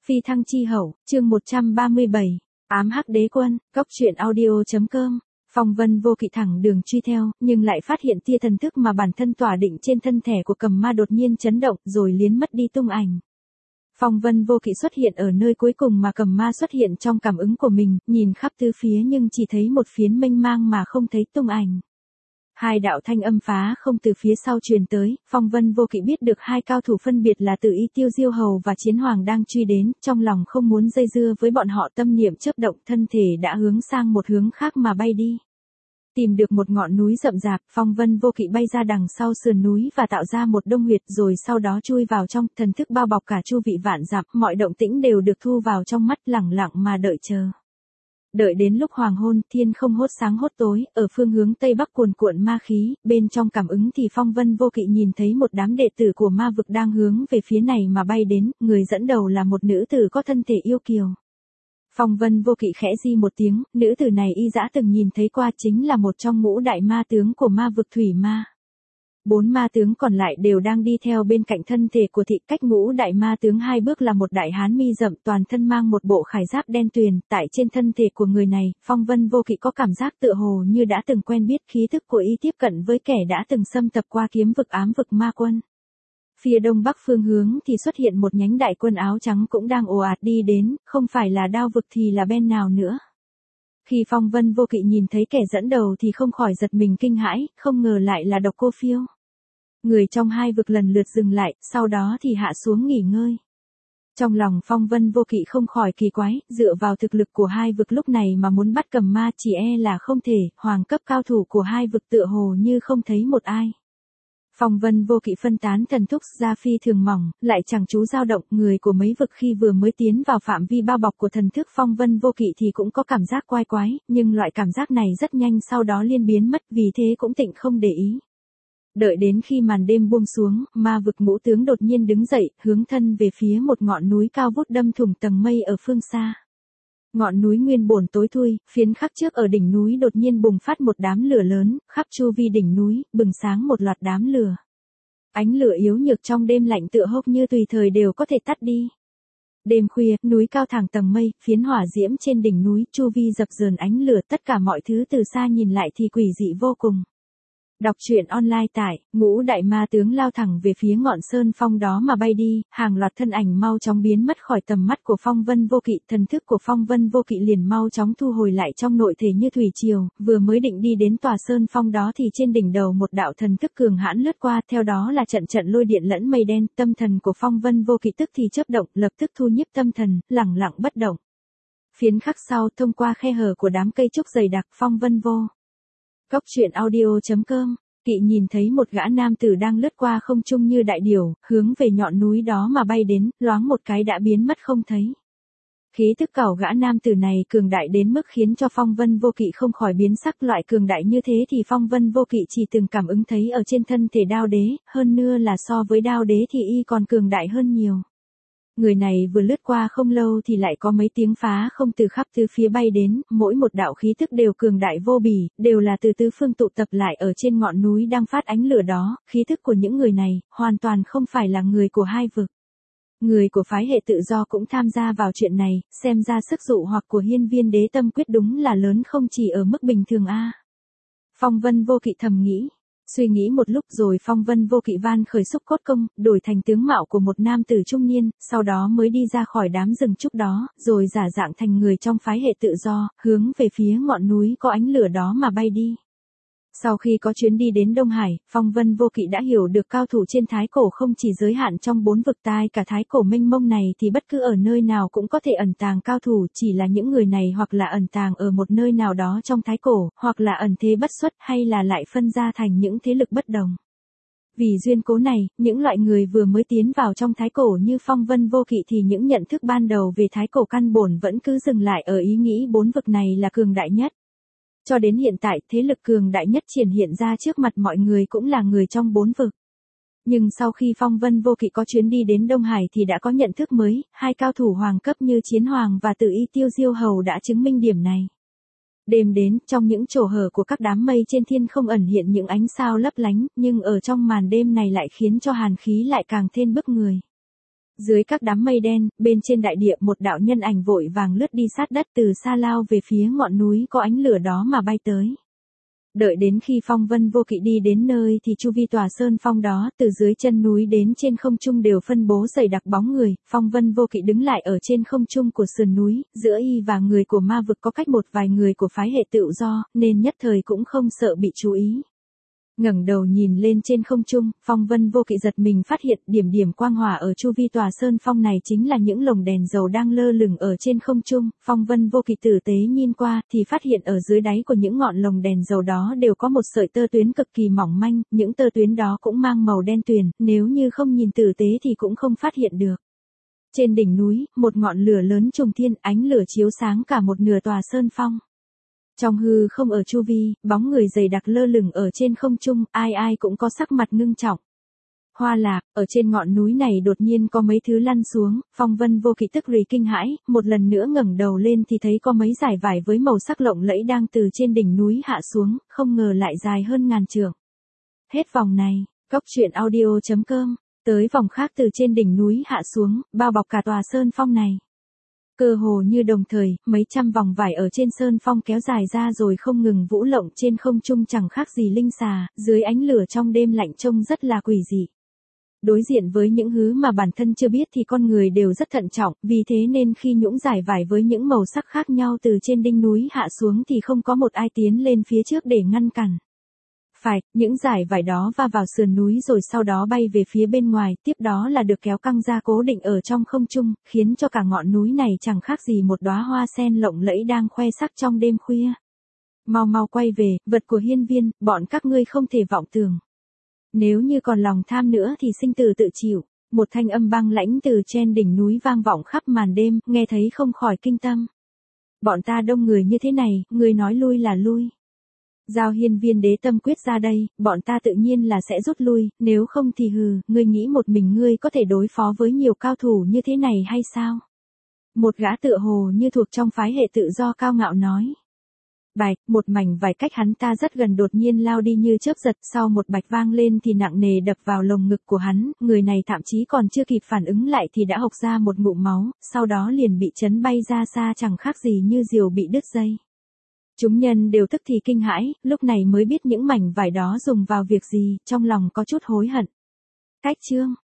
Phi thăng chi hậu, chương 137, ám hắc đế quân, cóc truyện audio.com. Phong Vân Vô Kỵ thẳng đường truy theo, nhưng lại phát hiện tia thần thức mà bản thân tỏa định trên thân thể của cầm ma đột nhiên chấn động rồi liến mất đi tung ảnh. Phong Vân Vô Kỵ xuất hiện ở nơi cuối cùng mà cầm ma xuất hiện trong cảm ứng của mình, nhìn khắp tứ phía nhưng chỉ thấy một phiến mênh mang mà không thấy tung ảnh. Hai đạo thanh âm phá không từ phía sau truyền tới, Phong Vân Vô Kỵ biết được hai cao thủ phân biệt là Từ Y Tiêu Diêu Hầu và Chiến Hoàng đang truy đến, trong lòng không muốn dây dưa với bọn họ, tâm niệm chớp động, thân thể đã hướng sang một hướng khác mà bay đi. Tìm được một ngọn núi rậm rạp, Phong Vân Vô Kỵ bay ra đằng sau sườn núi và tạo ra một đông huyệt rồi sau đó chui vào trong, thần thức bao bọc cả chu vị vạn dặm, mọi động tĩnh đều được thu vào trong mắt, lẳng lặng mà đợi chờ. Đợi đến lúc hoàng hôn, thiên không hốt sáng hốt tối, ở phương hướng tây bắc cuồn cuộn ma khí, bên trong cảm ứng thì Phong Vân Vô Kỵ nhìn thấy một đám đệ tử của ma vực đang hướng về phía này mà bay đến, người dẫn đầu là một nữ tử có thân thể yêu kiều. Phong Vân Vô Kỵ khẽ di một tiếng, nữ tử này y dã từng nhìn thấy qua, chính là một trong ngũ đại ma tướng của ma vực thủy ma. 4 ma tướng còn lại đều đang đi theo bên cạnh thân thể của thị, cách ngũ đại ma tướng 2 bước là một đại hán mi rậm, toàn thân mang một bộ khải giáp đen tuyền, tại trên thân thể của người này, Phong Vân Vô Kỵ có cảm giác tựa hồ như đã từng quen biết, khí thức của y tiếp cận với kẻ đã từng xâm tập qua kiếm vực ám vực ma quân. Phía đông bắc phương hướng thì xuất hiện một nhánh đại quân áo trắng cũng đang ồ ạt đi đến, không phải là Đao vực thì là bên nào nữa. Khi Phong Vân Vô Kỵ nhìn thấy kẻ dẫn đầu thì không khỏi giật mình kinh hãi, không ngờ lại là Độc Cô Phiêu. Người trong hai vực lần lượt dừng lại, sau đó thì hạ xuống nghỉ ngơi. Trong lòng Phong Vân Vô Kỵ không khỏi kỳ quái, dựa vào thực lực của hai vực lúc này mà muốn bắt cầm ma chỉ e là không thể, hoàng cấp cao thủ của hai vực tựa hồ như không thấy một ai. Phong Vân Vô Kỵ phân tán thần thức ra phi thường mỏng, lại chẳng chú dao động, người của mấy vực khi vừa mới tiến vào phạm vi bao bọc của thần thức Phong Vân Vô Kỵ thì cũng có cảm giác quái quái, nhưng loại cảm giác này rất nhanh sau đó liên biến mất, vì thế cũng tịnh không để ý. Đợi đến khi màn đêm buông xuống, ma vực ngũ tướng đột nhiên đứng dậy, hướng thân về phía một ngọn núi cao vút đâm thủng tầng mây ở phương xa. Ngọn núi nguyên bổn tối thui, phiến khắc trước ở đỉnh núi đột nhiên bùng phát một đám lửa lớn, khắp chu vi đỉnh núi, bừng sáng một loạt đám lửa. Ánh lửa yếu nhược trong đêm lạnh tựa hốc như tùy thời đều có thể tắt đi. Đêm khuya, núi cao thẳng tầng mây, phiến hỏa diễm trên đỉnh núi, chu vi dập dờn ánh lửa, tất cả mọi thứ từ xa nhìn lại thì quỷ dị vô cùng. Đọc truyện online tại, ngũ đại ma tướng lao thẳng về phía ngọn sơn phong đó mà bay đi, hàng loạt thân ảnh mau chóng biến mất khỏi tầm mắt của Phong Vân Vô Kỵ, thần thức của Phong Vân Vô Kỵ liền mau chóng thu hồi lại trong nội thể như thủy triều, vừa mới định đi đến tòa sơn phong đó thì trên đỉnh đầu một đạo thần thức cường hãn lướt qua, theo đó là trận trận lôi điện lẫn mây đen, tâm thần của Phong Vân Vô Kỵ tức thì chớp động, lập tức thu nhiếp tâm thần, lẳng lặng bất động. Phiến khắc sau, thông qua khe hở của đám cây trúc dày đặc, Phong Vân Vô Cóc truyện audio.com. Kỵ nhìn thấy một gã nam tử đang lướt qua không trung như đại điểu, hướng về ngọn núi đó mà bay đến, loáng một cái đã biến mất không thấy. Khí tức cẩu gã nam tử này cường đại đến mức khiến cho Phong Vân Vô Kỵ không khỏi biến sắc, loại cường đại như thế thì Phong Vân Vô Kỵ chỉ từng cảm ứng thấy ở trên thân thể Đao Đế, hơn nữa là so với Đao Đế thì y còn cường đại hơn nhiều. Người này vừa lướt qua không lâu thì lại có mấy tiếng phá không từ khắp tứ phía bay đến, mỗi một đạo khí tức đều cường đại vô bỉ, đều là từ tứ phương tụ tập lại ở trên ngọn núi đang phát ánh lửa đó, khí tức của những người này, hoàn toàn không phải là người của hai vực. Người của phái hệ tự do cũng tham gia vào chuyện này, xem ra sức dụ hoặc của Hiên Viên Đế tâm quyết đúng là lớn không chỉ ở mức bình thường a. Phong Vân Vô Kỵ thầm nghĩ. Suy nghĩ một lúc rồi Phong Vân Vô Kỵ van khởi xúc cốt công, đổi thành tướng mạo của một nam tử trung niên, sau đó mới đi ra khỏi đám rừng trúc đó, rồi giả dạng thành người trong phái hệ tự do, hướng về phía ngọn núi có ánh lửa đó mà bay đi. Sau khi có chuyến đi đến Đông Hải, Phong Vân Vô Kỵ đã hiểu được cao thủ trên Thái Cổ không chỉ giới hạn trong 4 vực tai cả Thái Cổ mênh mông này thì bất cứ ở nơi nào cũng có thể ẩn tàng cao thủ, chỉ là những người này hoặc là ẩn tàng ở một nơi nào đó trong Thái Cổ, hoặc là ẩn thế bất xuất hay là lại phân ra thành những thế lực bất đồng. Vì duyên cố này, những loại người vừa mới tiến vào trong Thái Cổ như Phong Vân Vô Kỵ thì những nhận thức ban đầu về Thái Cổ căn bổn vẫn cứ dừng lại ở ý nghĩ 4 vực này là cường đại nhất. Cho đến hiện tại, thế lực cường đại nhất triển hiện ra trước mặt mọi người cũng là người trong 4 vực. Nhưng sau khi Phong Vân Vô Kỵ có chuyến đi đến Đông Hải thì đã có nhận thức mới, hai cao thủ hoàng cấp như Chiến Hoàng và Từ Y Tiêu Diêu Hầu đã chứng minh điểm này. Đêm đến, trong những chỗ hở của các đám mây trên thiên không ẩn hiện những ánh sao lấp lánh, nhưng ở trong màn đêm này lại khiến cho hàn khí lại càng thêm bức người. Dưới các đám mây đen, bên trên đại địa một đạo nhân ảnh vội vàng lướt đi sát đất từ xa lao về phía ngọn núi có ánh lửa đó mà bay tới. Đợi đến khi Phong Vân Vô Kỵ đi đến nơi thì chu vi tòa sơn phong đó, từ dưới chân núi đến trên không trung đều phân bố dày đặc bóng người. Phong Vân Vô Kỵ đứng lại ở trên không trung của sườn núi, giữa y và người của ma vực có cách một vài người của phái hệ tự do, nên nhất thời cũng không sợ bị chú ý. Ngẩng đầu nhìn lên trên không trung, Phong Vân Vô Kỵ giật mình phát hiện điểm điểm quang hỏa ở chu vi tòa sơn phong này chính là những lồng đèn dầu đang lơ lửng ở trên không trung. Phong Vân Vô Kỵ tử tế nhìn qua thì phát hiện ở dưới đáy của những ngọn lồng đèn dầu đó đều có một sợi tơ tuyến cực kỳ mỏng manh, những tơ tuyến đó cũng mang màu đen tuyền, nếu như không nhìn tử tế thì cũng không phát hiện được. Trên đỉnh núi, một ngọn lửa lớn trùng thiên, ánh lửa chiếu sáng cả một nửa tòa sơn phong. Trong hư không ở chu vi, bóng người dày đặc lơ lửng ở trên không trung, ai ai cũng có sắc mặt ngưng trọng. Hoa Lạc, ở trên ngọn núi này đột nhiên có mấy thứ lăn xuống, Phong Vân Vô Kỵ tức rì kinh hãi, một lần nữa ngẩng đầu lên thì thấy có mấy dải vải với màu sắc lộng lẫy đang từ trên đỉnh núi hạ xuống, không ngờ lại dài hơn ngàn trượng. Hết vòng này, coctruyện.audio.com, tới vòng khác từ trên đỉnh núi hạ xuống, bao bọc cả tòa sơn phong này. Cơ hồ như đồng thời, mấy trăm vòng vải ở trên sơn phong kéo dài ra rồi không ngừng vũ lộng trên không trung chẳng khác gì linh xà, dưới ánh lửa trong đêm lạnh trông rất là quỷ dị. Đối diện với những thứ mà bản thân chưa biết thì con người đều rất thận trọng, vì thế nên khi nhũng dải vải với những màu sắc khác nhau từ trên đỉnh núi hạ xuống thì không có một ai tiến lên phía trước để ngăn cản. Phải, những dải vải đó va vào sườn núi rồi sau đó bay về phía bên ngoài, tiếp đó là được kéo căng ra cố định ở trong không trung, khiến cho cả ngọn núi này chẳng khác gì một đóa hoa sen lộng lẫy đang khoe sắc trong đêm khuya. Mau mau quay về, vật của hiên viên, bọn các ngươi không thể vọng tưởng. Nếu như còn lòng tham nữa thì sinh tử tự chịu. Một thanh âm băng lãnh từ trên đỉnh núi vang vọng khắp màn đêm, nghe thấy không khỏi kinh tâm. Bọn ta đông người như thế này, ngươi nói lui là lui. Giao hiên viên đế tâm quyết ra đây, bọn ta tự nhiên là sẽ rút lui, nếu không thì hừ, ngươi nghĩ một mình ngươi có thể đối phó với nhiều cao thủ như thế này hay sao? Một gã tựa hồ như thuộc trong phái hệ tự do cao ngạo nói. Bạch, một mảnh vải cách hắn ta rất gần đột nhiên lao đi như chớp giật, sau một bạch vang lên thì nặng nề đập vào lồng ngực của hắn, người này thậm chí còn chưa kịp phản ứng lại thì đã hộc ra một ngụm máu, sau đó liền bị chấn bay ra xa chẳng khác gì như diều bị đứt dây. Chúng nhân đều tức thì kinh hãi, lúc này mới biết những mảnh vải đó dùng vào việc gì, trong lòng có chút hối hận. Cách chương